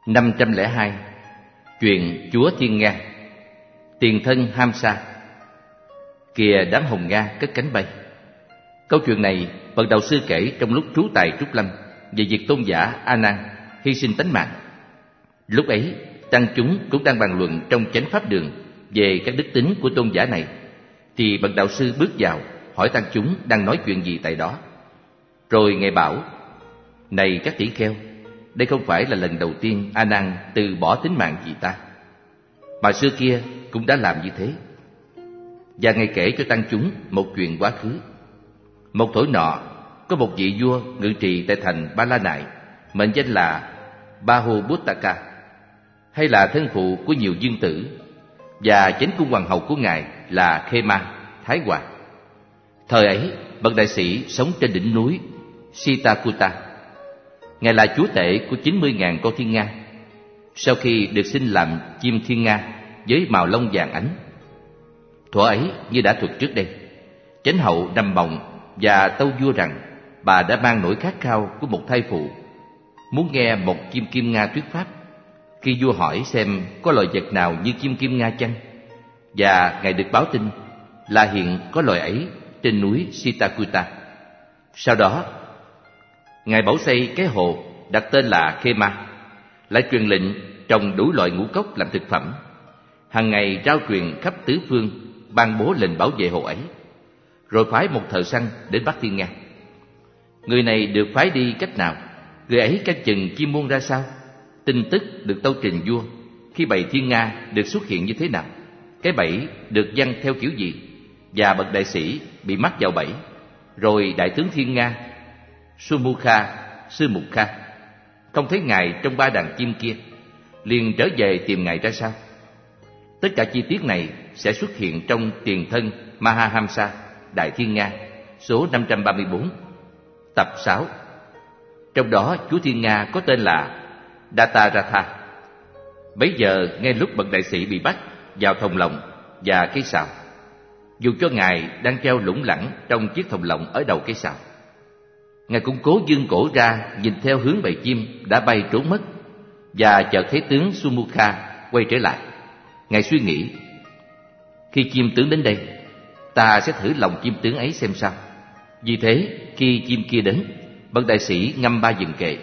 502. Chuyện Chúa Thiên Nga. Tiền thân Hamsa. Kìa đám hồng Nga cất cánh bay. Câu chuyện này bậc đạo sư kể trong lúc trú tại Trúc Lâm về việc tôn giả A Nan hy sinh tánh mạng. Lúc ấy tăng chúng cũng đang bàn luận trong chánh pháp đường về các đức tính của tôn giả này, thì bậc đạo sư bước vào hỏi tăng chúng đang nói chuyện gì tại đó. Rồi ngài bảo: này các tỷ kheo, đây không phải là lần đầu tiên A Nan từ bỏ tính mạng vì ta, mà xưa kia cũng đã làm như thế. Và ngài kể cho tăng chúng một chuyện quá khứ. Một thổi nọ, có một vị vua ngự trị tại thành Ba La Nại, mệnh danh là Bahubuttaka, hay là thân phụ của nhiều vương tử, và chánh cung hoàng hậu của ngài là Khema, Thái Hoàng. Thời ấy, bậc đại sĩ sống trên đỉnh núi Sitakuta. Ngài là chúa tể của 90.000 con thiên nga, sau khi được sinh làm chim thiên nga với màu lông vàng ánh. Thuở ấy, như đã thuật trước đây, chánh hậu nằm mộng và tâu vua rằng bà đã mang nỗi khát khao của một thai phụ, muốn nghe một chim kim nga thuyết pháp. Khi vua hỏi xem có loài vật nào như chim kim nga chăng, và ngài được báo tin là hiện có loài ấy trên núi Sitakuta. Sau đó, ngài bảo xây cái hồ đặt tên là Khema, lại truyền lệnh trồng đủ loại ngũ cốc làm thực phẩm, hàng ngày rao truyền khắp tứ phương, ban bố lệnh bảo vệ hồ ấy. Rồi phái một thợ săn đến bắt thiên nga. Người này được phái đi cách nào, người ấy canh chừng chim muôn ra sao, tin tức được tâu trình vua khi bầy thiên nga được xuất hiện như thế nào, cái bẫy được giăng theo kiểu gì, và bậc đại sĩ bị mắc vào bẫy. Rồi đại tướng thiên nga Sumukha Sư Mục Kha không thấy ngài trong 3 đàn chim kia, liền trở về tìm ngài ra sao. Tất cả chi tiết này sẽ xuất hiện trong Tiền thân Mahahamsa Đại Thiên Nga số 534, tập 6. Trong đó chúa Thiên Nga có tên là Dataratha. Bấy giờ ngay lúc bậc đại sĩ bị bắt vào thòng lọng và cây sào, dù cho ngài đang treo lủng lẳng trong chiếc thòng lọng ở đầu cây sào, ngài cũng cố vươn cổ ra nhìn theo hướng bầy chim đã bay trốn mất, và chợt thấy tướng Sumukha quay trở lại. Ngài suy nghĩ: khi chim tướng đến đây, ta sẽ thử lòng chim tướng ấy xem sao. Vì thế khi chim kia đến, bậc đại sĩ ngâm 3 vần kệ: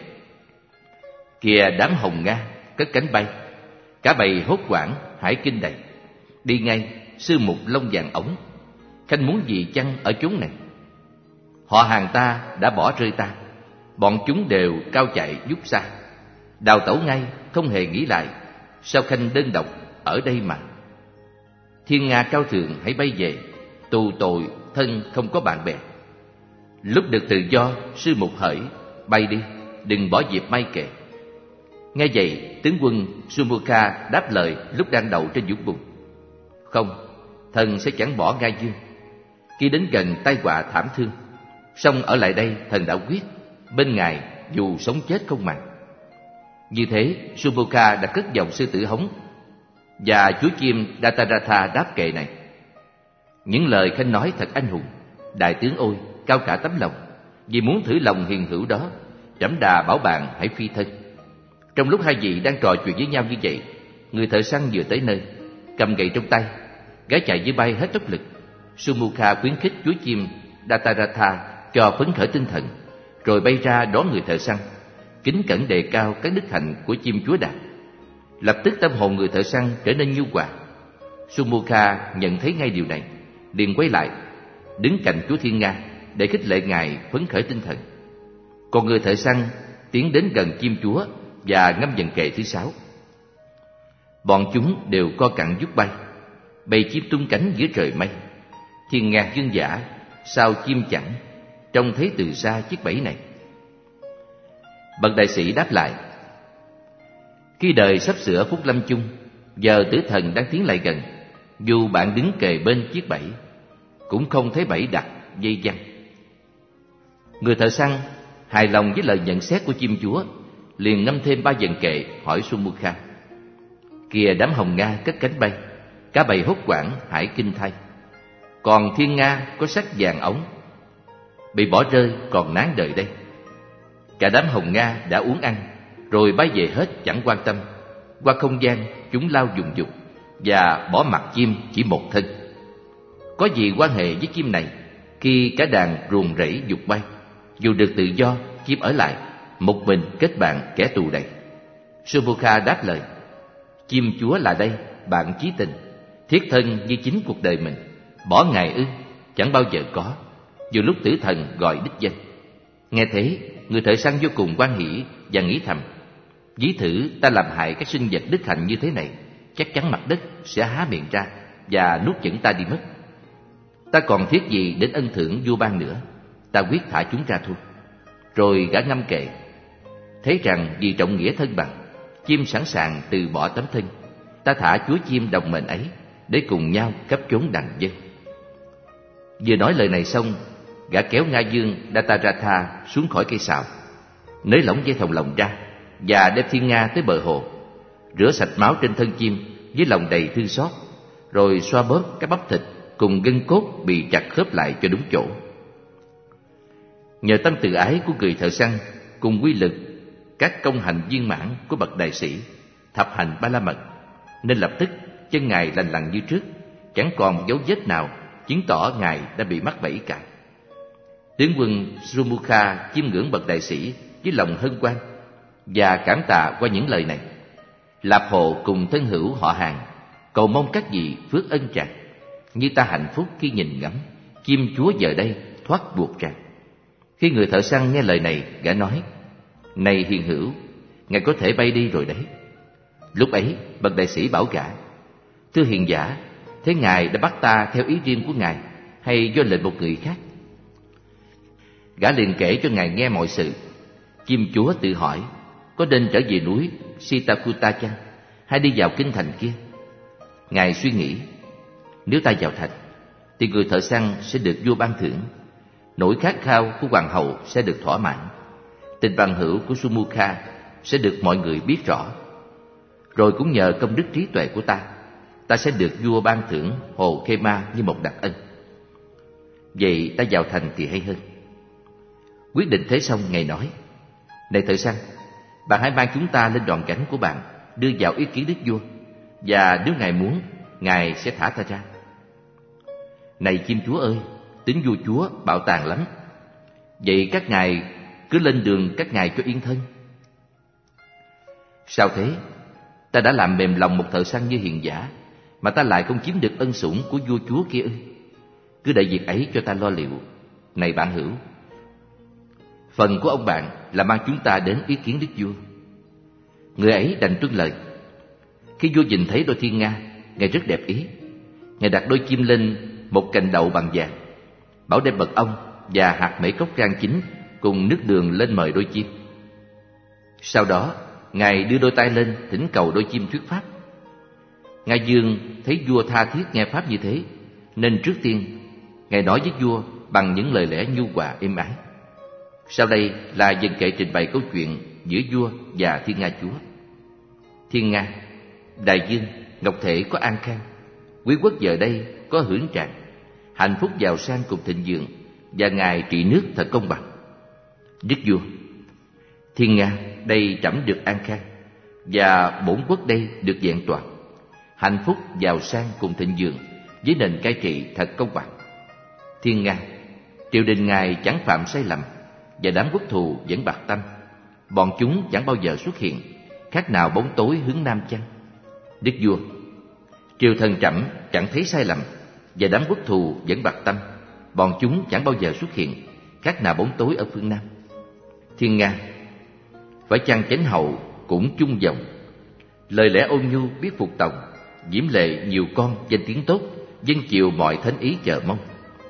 kìa đám hồng Nga cất cánh bay, cả bầy hốt hoảng hải kinh đầy. Đi ngay sư mục lông vàng ống, khanh muốn gì chăng ở chốn này. Họ hàng ta đã bỏ rơi ta, bọn chúng đều cao chạy vút xa. Đào tẩu ngay không hề nghĩ lại, sao khanh đơn độc ở đây mà. Thiên nga cao thượng hãy bay về, tù tội thân không có bạn bè. Lúc được tự do, sư mục hỡi bay đi, đừng bỏ dịp may kệ. Nghe vậy, tướng quân Sumukha đáp lời lúc đang đậu trên vũng bùn: không, thần sẽ chẳng bỏ ngai dương. Khi đến gần tai họa thảm thương, song ở lại đây thần đã quyết, bên ngài dù sống chết không màng. Như thế Sumukha đã cất dòng sư tử hống, và chúa chim Dataratha đáp kệ này: những lời khanh nói thật anh hùng, đại tướng ôi, cao cả tấm lòng. Vì muốn thử lòng hiền hữu đó, trẫm đà bảo bạn hãy phi thân. Trong lúc hai vị đang trò chuyện với nhau như vậy, người thợ săn vừa tới nơi, cầm gậy trong tay, gái chạy như bay hết tốc lực. Sumukha khuyến khích chúa chim Dataratha cho phấn khởi tinh thần, rồi bay ra đón người thợ săn, kính cẩn đề cao các đức hạnh của chim chúa đạt. Lập tức tâm hồn người thợ săn trở nên nhu hòa. Sumukha nhận thấy ngay điều này, liền quay lại, đứng cạnh chúa Thiên Nga để khích lệ ngài phấn khởi tinh thần. Còn người thợ săn tiến đến gần chim chúa và ngâm vần kệ thứ 6. Bọn chúng đều co cẳng vút bay, bầy chim tung cánh giữa trời mây. Thiên nga dương dã, sao chim chẳng, trông thấy từ xa chiếc bẫy này. Bậc đại sĩ đáp lại: khi đời sắp sửa phút lâm chung, giờ tử thần đang tiến lại gần, dù bạn đứng kề bên chiếc bẫy, cũng không thấy bẫy đặt dây giăng. Người thợ săn hài lòng với lời nhận xét của chim chúa, liền ngâm thêm 3 vần kệ hỏi Sumukha: kìa đám hồng Nga cất cánh bay, cả bầy hốt hoảng hải kinh thay. Còn thiên nga có sắc vàng ống, bị bỏ rơi còn nán đời đây. Cả đám hồng Nga đã uống ăn, rồi bay về hết chẳng quan tâm. Qua không gian chúng lao dùng dục và bỏ mặc chim chỉ một thân. Có gì quan hệ với chim này khi cả đàn ruồng rẫy dục bay? Dù được tự do, chim ở lại một mình kết bạn kẻ tù đầy. Subukha đáp lời: chim chúa là đây, bạn chí tình, thiết thân như chính cuộc đời mình. Bỏ ngài ư? Chẳng bao giờ có, dù lúc tử thần gọi đích danh. Nghe thế, người thợ săn vô cùng hoan hỉ và nghĩ thầm: ví thử ta làm hại các sinh vật đức hạnh như thế này, chắc chắn mặt đất sẽ há miệng ra và nuốt chửng ta đi mất. Ta còn thiết gì đến ân thưởng vua ban nữa, ta quyết thả chúng ra thôi. Rồi gã ngâm kệ: thấy rằng vì trọng nghĩa thân bằng, chim sẵn sàng từ bỏ tấm thân, ta thả chúa chim đồng mệnh ấy để cùng nhau cấp chốn đằng dân. Vừa nói lời này xong, gã kéo Nga Dương Dataratha xuống khỏi cây sào, nới lỏng dây thòng lồng ra và đem Thiên Nga tới bờ hồ, rửa sạch máu trên thân chim với lòng đầy thương xót, rồi xoa bóp các bắp thịt cùng gân cốt bị chặt khớp lại cho đúng chỗ. Nhờ tâm từ ái của người thợ săn cùng quy lực các công hành viên mãn của bậc đại sĩ thập hành Ba La Mật, nên lập tức chân ngài lành lặn như trước, chẳng còn dấu vết nào chứng tỏ ngài đã bị mắc bẫy cả. Tướng quân Sumukha chiêm ngưỡng bậc đại sĩ với lòng hân hoan và cảm tạ qua những lời này. Lạp Hồ cùng thân hữu họ hàng cầu mong các vị phước ân tràng, như ta hạnh phúc khi nhìn ngắm chim chúa giờ đây thoát buộc ra. Khi người thợ săn nghe lời này, gã nói: này hiền hữu, ngài có thể bay đi rồi đấy. Lúc ấy bậc đại sĩ bảo gã: thưa hiền giả, thế ngài đã bắt ta theo ý riêng của ngài hay do lệnh một người khác? Gã liền kể cho ngài nghe mọi sự. Chim chúa tự hỏi có nên trở về núi Sitakuta chăng, hay đi vào kinh thành kia? Ngài suy nghĩ: nếu ta vào thành thì người thợ săn sẽ được vua ban thưởng, nỗi khát khao của hoàng hậu sẽ được thỏa mãn, tình bằng hữu của Sumukha sẽ được mọi người biết rõ. Rồi cũng nhờ công đức trí tuệ của ta sẽ được vua ban thưởng hồ Khema như một đặc ân. Vậy ta vào thành thì hay hơn. Quyết định thế xong, ngài nói: này thợ săn, bạn hãy mang chúng ta lên đòn gánh của bạn, đưa vào ý kiến đức vua, và nếu ngài muốn, ngài sẽ thả ta ra. Này chim chúa ơi, tính vua chúa bạo tàn lắm, vậy các ngài cứ lên đường các ngài cho yên thân. Sao thế? Ta đã làm mềm lòng một thợ săn như hiền giả, mà ta lại không chiếm được ân sủng của vua chúa kia ư? Cứ để việc ấy cho ta lo liệu. Này bạn hữu, phần của ông bạn là mang chúng ta đến ý kiến đức vua. Người ấy đành tuân lời. Khi vua nhìn thấy đôi thiên nga, ngài rất đẹp ý. Ngài đặt đôi chim lên một cành đậu bằng vàng, bảo đem mật ong và hạt mễ cốc rang chín cùng nước đường lên mời đôi chim. Sau đó ngài đưa đôi tay lên thỉnh cầu đôi chim thuyết pháp. Nga Dương thấy vua tha thiết nghe pháp như thế, nên trước tiên ngài nói với vua bằng những lời lẽ nhu hòa êm ái. Sau đây là dần kệ trình bày câu chuyện giữa vua và Thiên Nga chúa. Thiên Nga: đại dương, ngọc thể có an khang, quý quốc giờ đây có hưởng tràng, hạnh phúc giàu sang cùng thịnh vượng, và ngài trị nước thật công bằng. Đức vua: Thiên Nga, đây trẫm được an khang, và bổn quốc đây được vẹn toàn, hạnh phúc giàu sang cùng thịnh vượng, với nền cai trị thật công bằng. Thiên Nga: triều đình ngài chẳng phạm sai lầm, và đám quốc thù vẫn bạc tâm, bọn chúng chẳng bao giờ xuất hiện, khác nào bóng tối hướng nam chăng? Đức vua: triều thần trẫm chẳng thấy sai lầm, và đám quốc thù vẫn bạc tâm, bọn chúng chẳng bao giờ xuất hiện, khác nào bóng tối ở phương nam. Thiên Nga: phải chăng chánh hậu cũng chung dòng, lời lẽ ôn nhu biết phục tòng, diễm lệ nhiều con danh tiếng tốt, dân chiều mọi thánh ý chờ mong.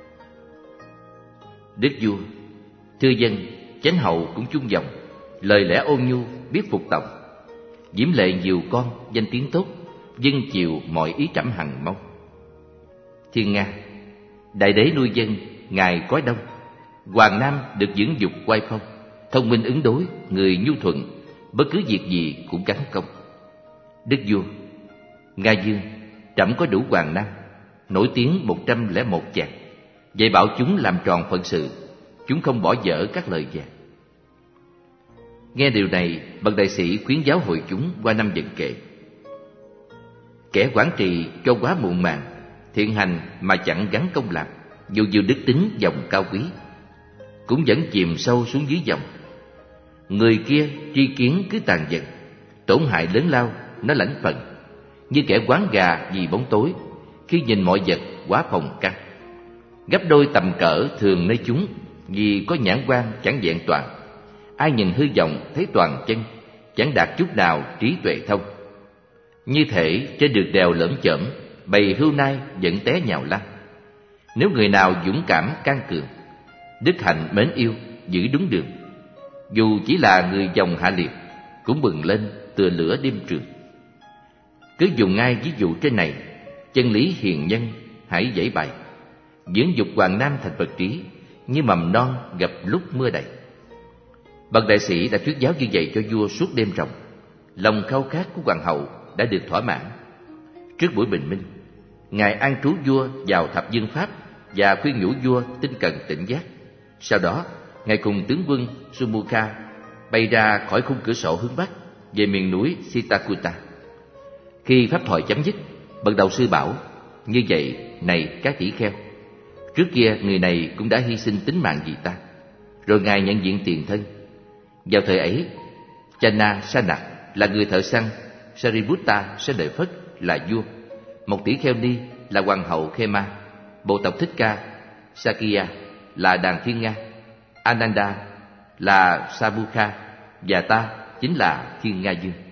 Đức vua: thưa dân, chánh hậu cũng chung dòng, lời lẽ ôn nhu biết phục tòng, diễm lệ nhiều con danh tiếng tốt, dân chiều mọi ý trẫm hằng mong. Thiên Nga: đại đế nuôi dân, ngài cõi đông, hoàng nam được dưỡng dục oai phong, thông minh ứng đối, người nhu thuận, bất cứ việc gì cũng gắn công. Đức vua: Nga Dương, trẫm có đủ hoàng nam, nổi tiếng 101 chàng, vậy bảo chúng làm tròn phận sự, chúng không bỏ dở các lời vàng. Nghe điều này, bậc đại sĩ khuyến giáo hội chúng qua năm vận kệ: kẻ quản trị cho quá muộn màng, thiện hành mà chẳng gắn công làm, dù nhiều đức tính dòng cao quý, cũng vẫn chìm sâu xuống dưới dòng. Người kia tri kiến cứ tàn dần, tổn hại lớn lao nó lãnh phần, như kẻ quán gà vì bóng tối, khi nhìn mọi vật quá phòng căng. Gấp đôi tầm cỡ thường nơi chúng, vì có nhãn quan chẳng vẹn toàn. Ai nhìn hư vọng thấy toàn chân, chẳng đạt chút nào trí tuệ thông. Như thể trên đường đèo lởm chởm, bầy hươu nai vẫn té nhào lăn. Nếu người nào dũng cảm can cường, đức hạnh mến yêu, giữ đúng đường, dù chỉ là người dòng hạ liệt, cũng bừng lên tựa lửa đêm trường. Cứ dùng ngay ví dụ trên này, chân lý hiền nhân hãy dãy bày, dưỡng dục hoàng nam thành Phật trí, như mầm non gặp lúc mưa đầy. Bậc đại sĩ đã thuyết giáo như vậy cho vua suốt đêm ròng. Lòng khao khát của hoàng hậu đã được thỏa mãn. Trước buổi bình minh, ngài an trú vua vào thập dương pháp và khuyên nhủ vua tinh cần tỉnh giác. Sau đó, ngài cùng tướng quân Sumukha bay ra khỏi khung cửa sổ hướng bắc về miền núi Sitakuta. Khi pháp thoại chấm dứt, bậc đạo sư bảo: như vậy này các tỷ kheo, trước kia người này cũng đã hy sinh tính mạng vì ta. Rồi ngài nhận diện tiền thân. Vào thời ấy, Channa Sanak là người thợ săn, Sariputta sẽ đợi Phất là vua, một tỷ kheo ni là hoàng hậu Khema, bộ tộc Thích Ca Sakya là đàn thiên nga, Ananda là Sabukha, và ta chính là thiên nga dương.